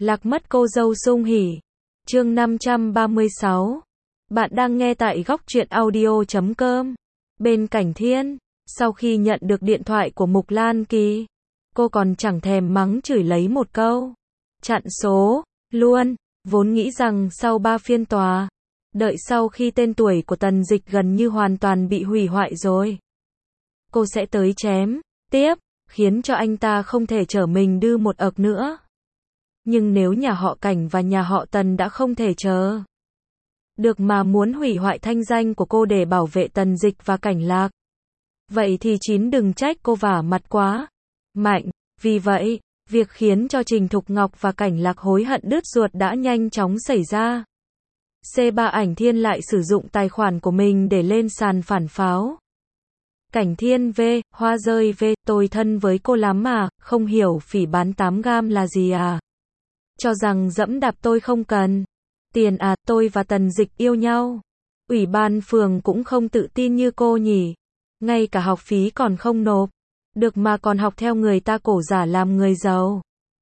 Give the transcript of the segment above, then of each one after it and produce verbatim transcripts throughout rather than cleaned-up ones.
Lạc mất cô dâu sung hỉ. Chương năm trăm ba mươi sáu. Bạn đang nghe tại góc truyện audio chấm com. Bên Cảnh Thiên, sau khi nhận được điện thoại của Mục Lan Kỳ, cô còn chẳng thèm mắng chửi lấy một câu. Chặn số, luôn, vốn nghĩ rằng sau ba phiên tòa, đợi sau khi tên tuổi của Tần Dịch gần như hoàn toàn bị hủy hoại rồi, cô sẽ tới chém tiếp, khiến cho anh ta không thể trở mình đưa một ậc nữa. Nhưng nếu nhà họ Cảnh và nhà họ Tần đã không thể chờ được mà muốn hủy hoại thanh danh của cô để bảo vệ Tần Dịch và Cảnh Lạc, vậy thì chín đừng trách cô vả mặt quá mạnh. Vì vậy, việc khiến cho Trình Thục Ngọc và Cảnh Lạc hối hận đứt ruột đã nhanh chóng xảy ra. xê ba Ảnh Thiên lại sử dụng tài khoản của mình để lên sàn phản pháo. Cảnh Thiên V, hoa rơi V, tôi thân với cô lắm mà, không hiểu phỉ bán tám gam là gì à? Cho rằng dẫm đạp tôi không cần tiền à, tôi và Tần Dịch yêu nhau. Ủy ban phường cũng không tự tin như cô nhỉ. Ngay cả học phí còn không nộp được mà còn học theo người ta cổ giả làm người giàu.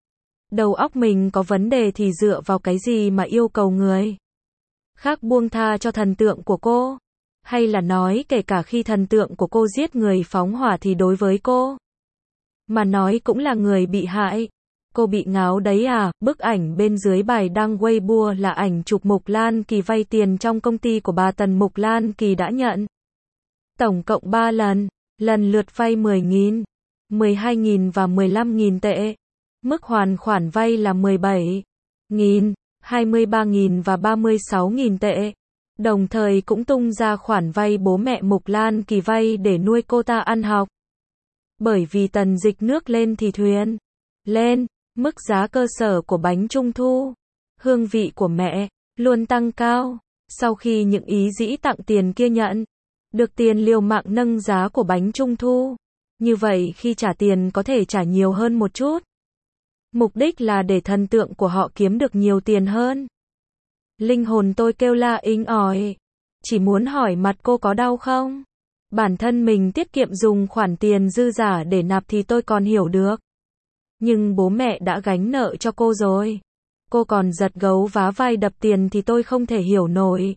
Đầu óc mình có vấn đề thì dựa vào cái gì mà yêu cầu người khác buông tha cho thần tượng của cô? Hay là nói kể cả khi thần tượng của cô giết người phóng hỏa thì đối với cô mà nói cũng là người bị hại. Cô bị ngáo đấy à? Bức ảnh bên dưới bài đăng Weibo là ảnh chụp Mục Lan Kỳ vay tiền trong công ty của bà Tần. Mục Lan Kỳ đã nhận tổng cộng ba lần, lần lượt vay mười nghìn, mười hai nghìn và mười lăm nghìn tệ. Mức hoàn khoản vay là mười bảy nghìn, hai mươi ba nghìn và ba mươi sáu nghìn tệ. Đồng thời cũng tung ra khoản vay bố mẹ Mục Lan Kỳ vay để nuôi cô ta ăn học. Bởi vì Tần Dịch nước lên thì thuyền lên, mức giá cơ sở của bánh trung thu, hương vị của mẹ, luôn tăng cao. Sau khi những ý dĩ tặng tiền kia nhận được tiền liều mạng nâng giá của bánh trung thu, như vậy khi trả tiền có thể trả nhiều hơn một chút. Mục đích là để thần tượng của họ kiếm được nhiều tiền hơn. Linh hồn tôi kêu la inh ỏi. Chỉ muốn hỏi mặt cô có đau không? Bản thân mình tiết kiệm dùng khoản tiền dư giả để nạp thì tôi còn hiểu được. Nhưng bố mẹ đã gánh nợ cho cô rồi. Cô còn giật gấu vá vai đập tiền thì tôi không thể hiểu nổi.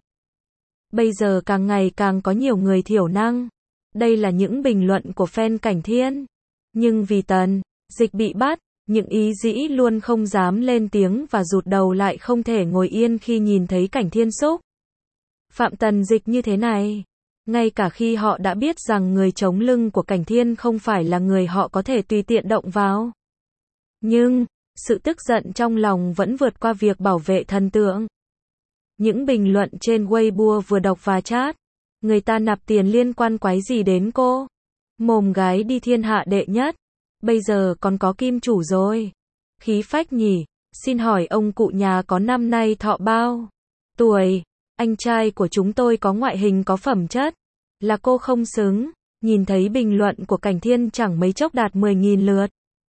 Bây giờ càng ngày càng có nhiều người thiểu năng. Đây là những bình luận của fan Cảnh Thiên. Nhưng vì Tần Dịch bị bắt, những ý dĩ luôn không dám lên tiếng và rụt đầu lại không thể ngồi yên khi nhìn thấy Cảnh Thiên xúc phạm Tần Dịch như thế này. Ngay cả khi họ đã biết rằng người chống lưng của Cảnh Thiên không phải là người họ có thể tùy tiện động vào. Nhưng, sự tức giận trong lòng vẫn vượt qua việc bảo vệ thần tượng. Những bình luận trên Weibo vừa đọc và chat. Người ta nạp tiền liên quan quái gì đến cô? Mồm gái đi thiên hạ đệ nhất. Bây giờ còn có kim chủ rồi. Khí phách nhỉ? Xin hỏi ông cụ nhà có năm nay thọ bao tuổi? Anh trai của chúng tôi có ngoại hình có phẩm chất. Là cô không xứng. Nhìn thấy bình luận của Cảnh Thiên chẳng mấy chốc đạt mười nghìn lượt.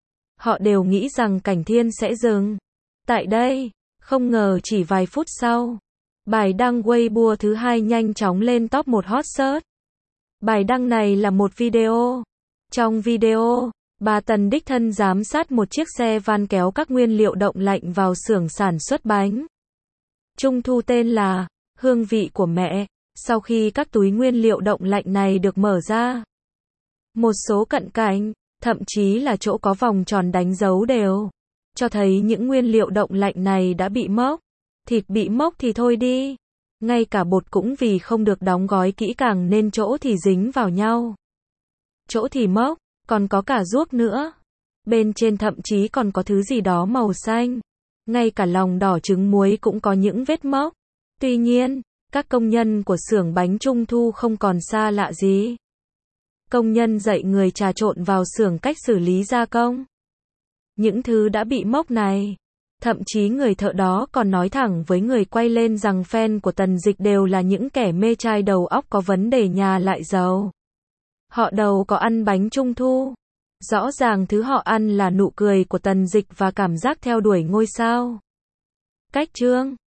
Họ đều nghĩ rằng Cảnh Thiên sẽ dừng tại đây. Không ngờ chỉ vài phút sau, bài đăng Weibo thứ hai nhanh chóng lên top một hot search. Bài đăng này là một video. Trong video, bà Tần đích thân giám sát một chiếc xe van kéo các nguyên liệu đông lạnh vào xưởng sản xuất bánh trung thu tên là Hương vị của mẹ. Sau khi các túi nguyên liệu đông lạnh này được mở ra, một số cận cảnh, thậm chí là chỗ có vòng tròn đánh dấu đều cho thấy những nguyên liệu đông lạnh này đã bị mốc. Thịt bị mốc thì thôi đi, ngay cả bột cũng vì không được đóng gói kỹ càng nên chỗ thì dính vào nhau, chỗ thì mốc, còn có cả ruốc nữa. Bên trên thậm chí còn có thứ gì đó màu xanh. Ngay cả lòng đỏ trứng muối cũng có những vết mốc. Tuy nhiên, các công nhân của xưởng bánh trung thu không còn xa lạ gì. Công nhân dạy người trà trộn vào xưởng cách xử lý gia công những thứ đã bị mốc này. Thậm chí người thợ đó còn nói thẳng với người quay lên rằng fan của Tần Dịch đều là những kẻ mê trai đầu óc có vấn đề nhà lại giàu. Họ đâu có ăn bánh trung thu. Rõ ràng thứ họ ăn là nụ cười của Tần Dịch và cảm giác theo đuổi ngôi sao. Cách chương